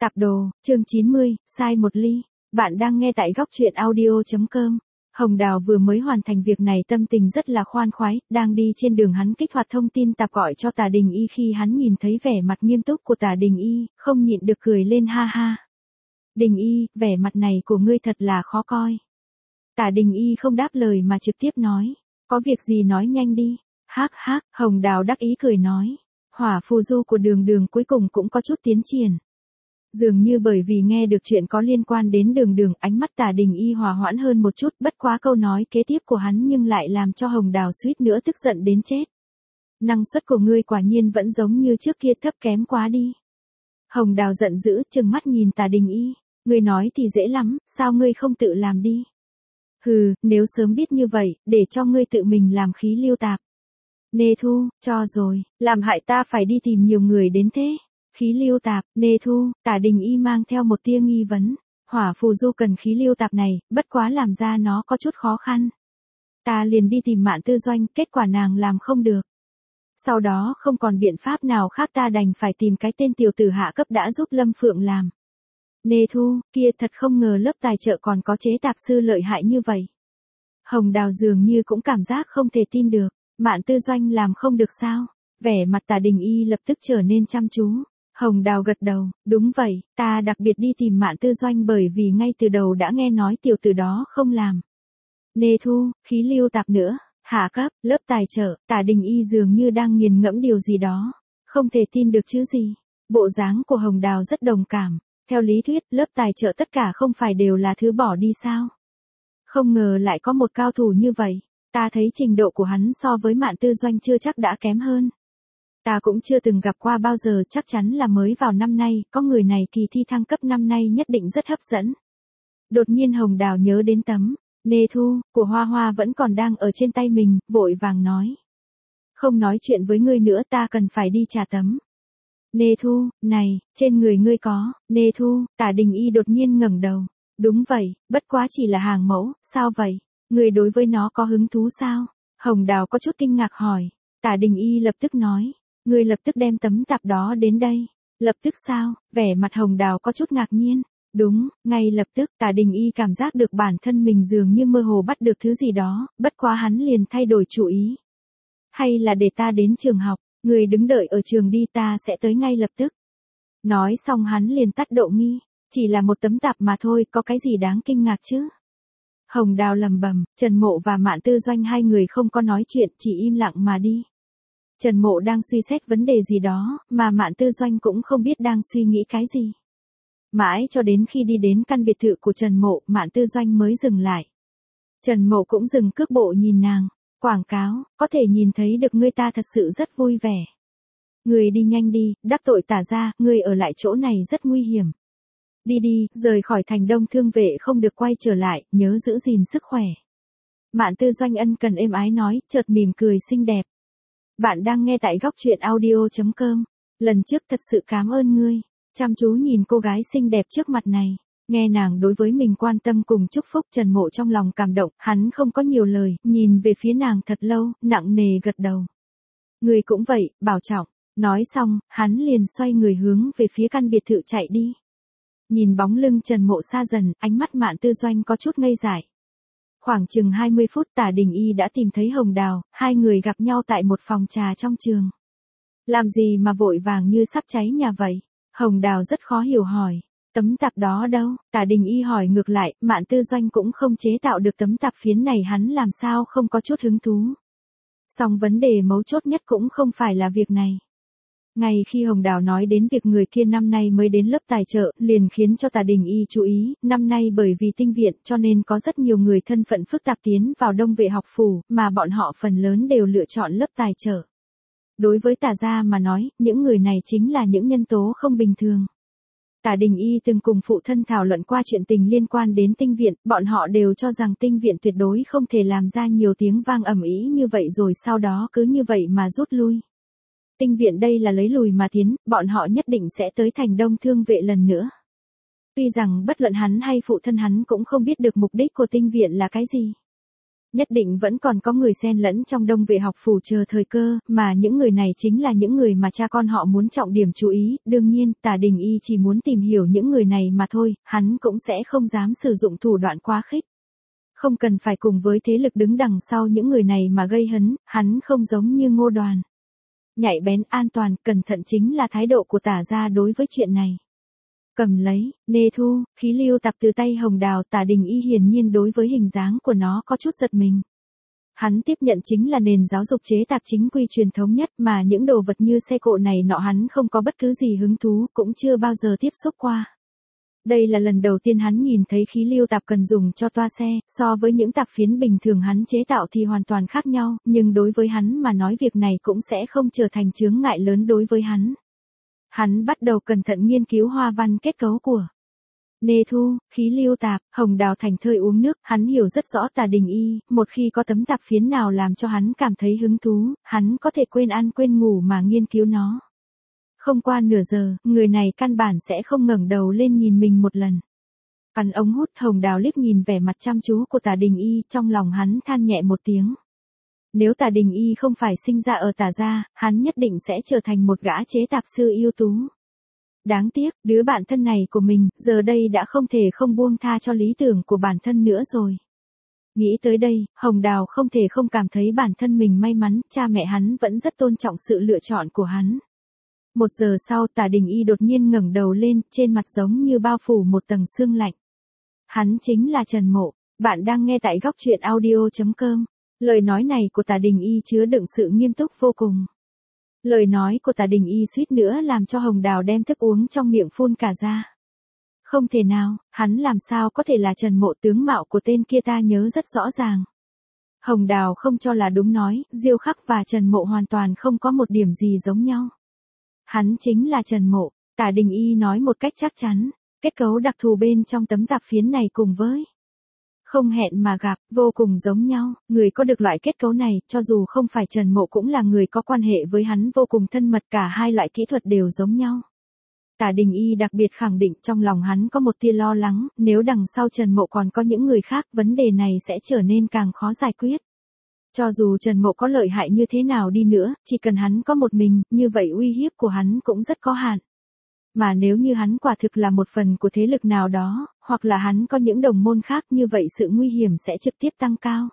Tạp đồ, chương 90, sai một ly. Bạn đang nghe tại góc truyện audio.com. Hồng Đào vừa mới hoàn thành việc này tâm tình rất là khoan khoái, đang đi trên đường hắn kích hoạt thông tin tạp gọi cho Tả Đình Y khi hắn nhìn thấy vẻ mặt nghiêm túc của Tả Đình Y, không nhịn được cười lên ha ha. Đình Y, vẻ mặt này của ngươi thật là khó coi. Tả Đình Y không đáp lời mà trực tiếp nói, có việc gì nói nhanh đi. Hắc hắc, Hồng Đào đắc ý cười nói, hỏa phù du của Đường Đường cuối cùng cũng có chút tiến triển. Dường như bởi vì nghe được chuyện có liên quan đến Đường Đường, ánh mắt Tả Đình Y hòa hoãn hơn một chút, bất quá câu nói kế tiếp của hắn nhưng lại làm cho Hồng Đào suýt nữa tức giận đến chết. Năng suất của ngươi quả nhiên vẫn giống như trước kia, thấp kém quá đi. Hồng Đào giận dữ, trừng mắt nhìn Tả Đình Y, ngươi nói thì dễ lắm, sao ngươi không tự làm đi? Hừ, nếu sớm biết như vậy, để cho ngươi tự mình làm khí lưu tạp. Nê Thu, cho rồi, làm hại ta phải đi tìm nhiều người đến thế. Khí lưu tạp, Nê Thu, Tả Đình Y mang theo một tia nghi vấn. Hỏa phù du cần khí lưu tạp này, bất quá làm ra nó có chút khó khăn. Ta liền đi tìm Mạn Tư Doanh, kết quả nàng làm không được. Sau đó không còn biện pháp nào khác, ta đành phải tìm cái tên tiểu tử hạ cấp đã giúp Lâm Phượng làm. Nê Thu, kia thật không ngờ lớp tài trợ còn có chế tạp sư lợi hại như vậy. Hồng Đào dường như cũng cảm giác không thể tin được. Mạn Tư Doanh làm không được sao? Vẻ mặt Tả Đình Y lập tức trở nên chăm chú. Hồng Đào gật đầu, đúng vậy, ta đặc biệt đi tìm Mạn Tư Doanh bởi vì ngay từ đầu đã nghe nói tiểu tử đó không làm. Nê Thu, khí lưu tạp nữa, hạ cấp, lớp tài trợ, Tả Đình Y dường như đang nghiền ngẫm điều gì đó. Không thể tin được chứ gì. Bộ dáng của Hồng Đào rất đồng cảm. Theo lý thuyết, lớp tài trợ tất cả không phải đều là thứ bỏ đi sao? Không ngờ lại có một cao thủ như vậy. Ta thấy trình độ của hắn so với Mạn Tư Doanh chưa chắc đã kém hơn. Ta cũng chưa từng gặp qua bao giờ, chắc chắn là mới vào năm nay, có người này kỳ thi thăng cấp năm nay nhất định rất hấp dẫn. Đột nhiên Hồng Đào nhớ đến tấm Nê Thu của Hoa Hoa vẫn còn đang ở trên tay mình, vội vàng nói. Không nói chuyện với ngươi nữa, ta cần phải đi trả tấm. Nê Thu, này, trên người ngươi có, Nê Thu, Tả Đình Y đột nhiên ngẩng đầu. Đúng vậy, bất quá chỉ là hàng mẫu, sao vậy? Người đối với nó có hứng thú sao? Hồng Đào có chút kinh ngạc hỏi. Tả Đình Y lập tức nói. Người lập tức đem tấm tạp đó đến đây. Lập tức sao? Vẻ mặt Hồng Đào có chút ngạc nhiên. Đúng, ngay lập tức, Tả Đình Y cảm giác được bản thân mình dường như mơ hồ bắt được thứ gì đó, bất quá hắn liền thay đổi chủ ý. Hay là để ta đến trường học, người đứng đợi ở trường đi, ta sẽ tới ngay lập tức. Nói xong hắn liền tắt độ nghi. Chỉ là một tấm tạp mà thôi, có cái gì đáng kinh ngạc chứ? Hồng Đào lầm bầm, Trần Mộ và Mạn Tư Doanh hai người không có nói chuyện, chỉ im lặng mà đi. Trần Mộ đang suy xét vấn đề gì đó, mà Mạn Tư Doanh cũng không biết đang suy nghĩ cái gì. Mãi cho đến khi đi đến căn biệt thự của Trần Mộ, Mạn Tư Doanh mới dừng lại. Trần Mộ cũng dừng cước bộ nhìn nàng. Quảng cáo, có thể nhìn thấy được ngươi, ta thật sự rất vui vẻ. Ngươi đi nhanh đi, đắc tội Tả gia, ngươi ở lại chỗ này rất nguy hiểm. Đi đi, rời khỏi thành Đông Thương Vệ không được quay trở lại, nhớ giữ gìn sức khỏe. Mạn Tư Doanh ân cần êm ái nói, chợt mỉm cười xinh đẹp. Bạn đang nghe tại góc truyện audio.com. Lần trước thật sự cảm ơn ngươi. Chăm chú nhìn cô gái xinh đẹp trước mặt này. Nghe nàng đối với mình quan tâm cùng chúc phúc, Trần Mộ trong lòng cảm động, hắn không có nhiều lời, nhìn về phía nàng thật lâu, nặng nề gật đầu. Ngươi cũng vậy, bảo trọng. Nói xong, hắn liền xoay người hướng về phía căn biệt thự chạy đi. Nhìn bóng lưng Trần Mộ xa dần, ánh mắt Mạn Tư Doanh có chút ngây dại. Khoảng chừng 20 phút Tả Đình Y đã tìm thấy Hồng Đào, hai người gặp nhau tại một phòng trà trong trường. Làm gì mà vội vàng như sắp cháy nhà vậy? Hồng Đào rất khó hiểu hỏi. Tấm tạp đó đâu? Tả Đình Y hỏi ngược lại, Mạn Tư Doanh cũng không chế tạo được tấm tạp phiến này, hắn làm sao không có chút hứng thú. Song vấn đề mấu chốt nhất cũng không phải là việc này. Ngay khi Hồng Đào nói đến việc người kia năm nay mới đến lớp tài trợ, liền khiến cho Tả Đình Y chú ý, năm nay bởi vì tinh viện cho nên có rất nhiều người thân phận phức tạp tiến vào Đông Vệ học phủ, mà bọn họ phần lớn đều lựa chọn lớp tài trợ. Đối với Tả gia mà nói, những người này chính là những nhân tố không bình thường. Tả Đình Y từng cùng phụ thân thảo luận qua chuyện tình liên quan đến tinh viện, bọn họ đều cho rằng tinh viện tuyệt đối không thể làm ra nhiều tiếng vang ầm ĩ như vậy rồi sau đó cứ như vậy mà rút lui. Tinh viện đây là lấy lùi mà tiến, bọn họ nhất định sẽ tới thành Đông Thương Vệ lần nữa. Tuy rằng bất luận hắn hay phụ thân hắn cũng không biết được mục đích của tinh viện là cái gì. Nhất định vẫn còn có người xen lẫn trong đông vệ học phủ chờ thời cơ, mà những người này chính là những người mà cha con họ muốn trọng điểm chú ý, đương nhiên, Tả Đình Y chỉ muốn tìm hiểu những người này mà thôi, hắn cũng sẽ không dám sử dụng thủ đoạn quá khích. Không cần phải cùng với thế lực đứng đằng sau những người này mà gây hấn, hắn không giống như Ngô Đoàn. Nhạy bén, an toàn, cẩn thận chính là thái độ của Tả gia đối với chuyện này. Cầm lấy, Nê Thu, khí lưu tạp từ tay Hồng Đào, Tả Đình Y hiển nhiên đối với hình dáng của nó có chút giật mình. Hắn tiếp nhận chính là nền giáo dục chế tạp chính quy truyền thống nhất mà những đồ vật như xe cộ này nọ hắn không có bất cứ gì hứng thú, cũng chưa bao giờ tiếp xúc qua. Đây là lần đầu tiên hắn nhìn thấy khí lưu tạp cần dùng cho toa xe, so với những tạp phiến bình thường hắn chế tạo thì hoàn toàn khác nhau, nhưng đối với hắn mà nói việc này cũng sẽ không trở thành chướng ngại lớn đối với hắn. Hắn bắt đầu cẩn thận nghiên cứu hoa văn kết cấu của Nê Thu, khí lưu tạp. Hồng Đào thành thơi uống nước, hắn hiểu rất rõ Tả Đình Y, một khi có tấm tạp phiến nào làm cho hắn cảm thấy hứng thú, hắn có thể quên ăn quên ngủ mà nghiên cứu nó. Không qua nửa giờ, người này căn bản sẽ không ngẩng đầu lên nhìn mình một lần. Cắn ống hút, Hồng Đào liếc nhìn vẻ mặt chăm chú của Tả Đình Y, trong lòng hắn than nhẹ một tiếng. Nếu Tả Đình Y không phải sinh ra ở Tả gia, hắn nhất định sẽ trở thành một gã chế tạp sư ưu tú. Đáng tiếc, đứa bạn thân này của mình, giờ đây đã không thể không buông tha cho lý tưởng của bản thân nữa rồi. Nghĩ tới đây, Hồng Đào không thể không cảm thấy bản thân mình may mắn, cha mẹ hắn vẫn rất tôn trọng sự lựa chọn của hắn. 1 giờ sau, Tả Đình Y đột nhiên ngẩng đầu lên, trên mặt giống như bao phủ một tầng sương lạnh. Hắn chính là Trần Mộ. Bạn đang nghe tại góc truyện audio.com. Lời nói này của Tả Đình Y chứa đựng sự nghiêm túc vô cùng. Lời nói của Tả Đình Y suýt nữa làm cho Hồng Đào đem thức uống trong miệng phun cả ra. Không thể nào, hắn làm sao có thể là Trần Mộ, tướng mạo của tên kia ta nhớ rất rõ ràng. Hồng Đào không cho là đúng nói, Diêu Khắc và Trần Mộ hoàn toàn không có một điểm gì giống nhau. Hắn chính là Trần Mộ, Tả Đình Y nói một cách chắc chắn, kết cấu đặc thù bên trong tấm tạp phiến này cùng với không hẹn mà gặp, vô cùng giống nhau, người có được loại kết cấu này, cho dù không phải Trần Mộ cũng là người có quan hệ với hắn vô cùng thân mật, cả hai loại kỹ thuật đều giống nhau. Tả Đình Y đặc biệt khẳng định trong lòng hắn có một tia lo lắng, nếu đằng sau Trần Mộ còn có những người khác, vấn đề này sẽ trở nên càng khó giải quyết. Cho dù Trần Mộ có lợi hại như thế nào đi nữa, chỉ cần hắn có một mình, như vậy uy hiếp của hắn cũng rất có hạn. Mà nếu như hắn quả thực là một phần của thế lực nào đó, hoặc là hắn có những đồng môn khác, như vậy sự nguy hiểm sẽ trực tiếp tăng cao.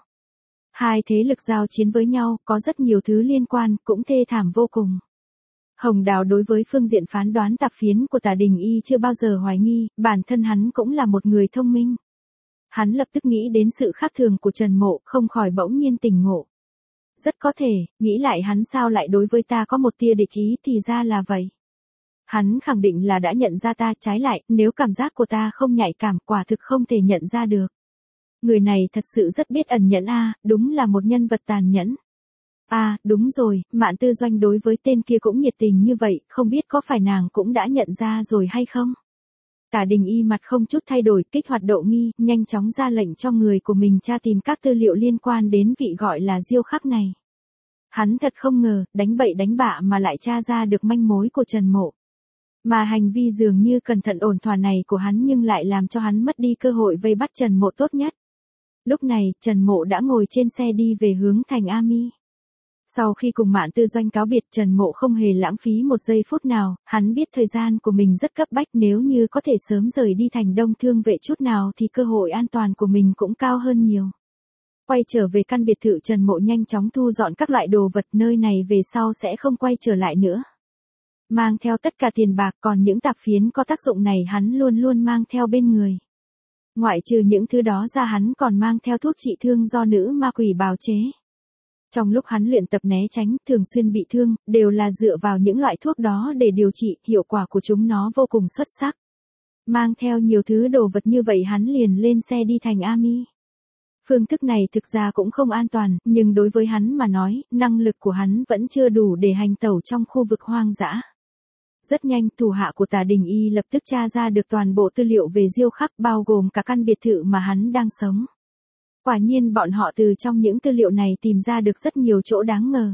Hai thế lực giao chiến với nhau, có rất nhiều thứ liên quan, cũng thê thảm vô cùng. Hồng Đào đối với phương diện phán đoán tạp phiến của Tả Đình Y chưa bao giờ hoài nghi, bản thân hắn cũng là một người thông minh. Hắn lập tức nghĩ đến sự khác thường của Trần Mộ, không khỏi bỗng nhiên tỉnh ngộ. Rất có thể, nghĩ lại hắn sao lại đối với ta có một tia địch ý, thì ra là vậy. Hắn khẳng định là đã nhận ra ta, trái lại, nếu cảm giác của ta không nhạy cảm, quả thực không thể nhận ra được. Người này thật sự rất biết ẩn nhẫn a, đúng là một nhân vật tàn nhẫn. À, đúng rồi, Mạn Tư Doanh đối với tên kia cũng nhiệt tình như vậy, không biết có phải nàng cũng đã nhận ra rồi hay không? Tả Đình Y mặt không chút thay đổi, kích hoạt độ nghi, nhanh chóng ra lệnh cho người của mình tra tìm các tư liệu liên quan đến vị gọi là Diêu Khắc này. Hắn thật không ngờ, đánh bậy đánh bạ mà lại tra ra được manh mối của Trần Mộ. Mà hành vi dường như cẩn thận ổn thỏa này của hắn nhưng lại làm cho hắn mất đi cơ hội vây bắt Trần Mộ tốt nhất. Lúc này, Trần Mộ đã ngồi trên xe đi về hướng thành A Mi. Sau khi cùng Mạn Tư Doanh cáo biệt, Trần Mộ không hề lãng phí một giây phút nào, hắn biết thời gian của mình rất cấp bách, nếu như có thể sớm rời đi thành Đông Thương Vệ chút nào thì cơ hội an toàn của mình cũng cao hơn nhiều. Quay trở về căn biệt thự, Trần Mộ nhanh chóng thu dọn các loại đồ vật, nơi này về sau sẽ không quay trở lại nữa. Mang theo tất cả tiền bạc, còn những tạp phiến có tác dụng này hắn luôn luôn mang theo bên người. Ngoại trừ những thứ đó ra, hắn còn mang theo thuốc trị thương do nữ ma quỷ bào chế. Trong lúc hắn luyện tập né tránh, thường xuyên bị thương, đều là dựa vào những loại thuốc đó để điều trị, hiệu quả của chúng nó vô cùng xuất sắc. Mang theo nhiều thứ đồ vật như vậy, hắn liền lên xe đi thành A Mi. Phương thức này thực ra cũng không an toàn, nhưng đối với hắn mà nói, năng lực của hắn vẫn chưa đủ để hành tẩu trong khu vực hoang dã. Rất nhanh, thủ hạ của Tả Đình Y lập tức tra ra được toàn bộ tư liệu về Diêu Khắc, bao gồm cả căn biệt thự mà hắn đang sống. Quả nhiên bọn họ từ trong những tư liệu này tìm ra được rất nhiều chỗ đáng ngờ.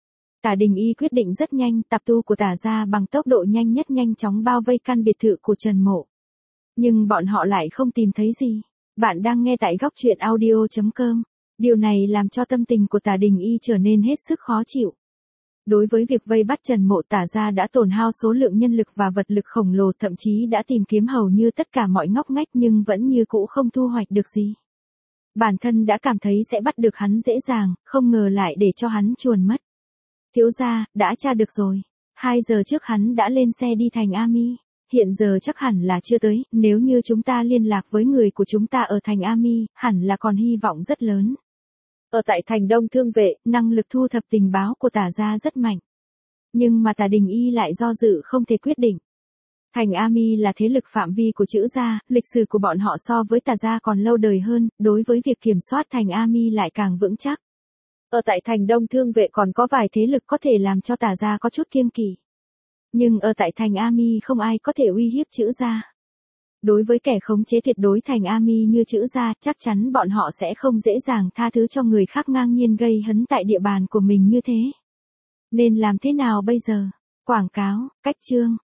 Tả Đình Y quyết định rất nhanh, tạp tu của Tả gia bằng tốc độ nhanh nhất nhanh chóng bao vây căn biệt thự của Trần Mộ. Nhưng bọn họ lại không tìm thấy gì. Bạn đang nghe tại góc truyện audio.com. Điều này làm cho tâm tình của Tả Đình Y trở nên hết sức khó chịu. Đối với việc vây bắt Trần Mộ Tả gia đã tổn hao số lượng nhân lực và vật lực khổng lồ, thậm chí đã tìm kiếm hầu như tất cả mọi ngóc ngách nhưng vẫn như cũ không thu hoạch được gì. Bản thân đã cảm thấy sẽ bắt được hắn dễ dàng, không ngờ lại để cho hắn chuồn mất. Thiếu gia, đã tra được rồi. 2 giờ trước hắn đã lên xe đi thành Ami. Hiện giờ chắc hẳn là chưa tới, nếu như chúng ta liên lạc với người của chúng ta ở thành Ami, hẳn là còn hy vọng rất lớn. Ở tại thành Đông Thương Vệ, năng lực thu thập tình báo của Tả gia rất mạnh. Nhưng mà Tả Đình Y lại do dự không thể quyết định. Thành Ami là thế lực phạm vi của Trữ gia, lịch sử của bọn họ so với Tả gia còn lâu đời hơn, đối với việc kiểm soát thành Ami lại càng vững chắc. Ở tại thành Đông Thương Vệ còn có vài thế lực có thể làm cho Tả gia có chút kiêng kỵ. Nhưng ở tại thành Ami không ai có thể uy hiếp Trữ gia. Đối với kẻ khống chế tuyệt đối thành Ami như Trữ gia, chắc chắn bọn họ sẽ không dễ dàng tha thứ cho người khác ngang nhiên gây hấn tại địa bàn của mình như thế. Nên làm thế nào bây giờ? Quảng cáo, cách chương.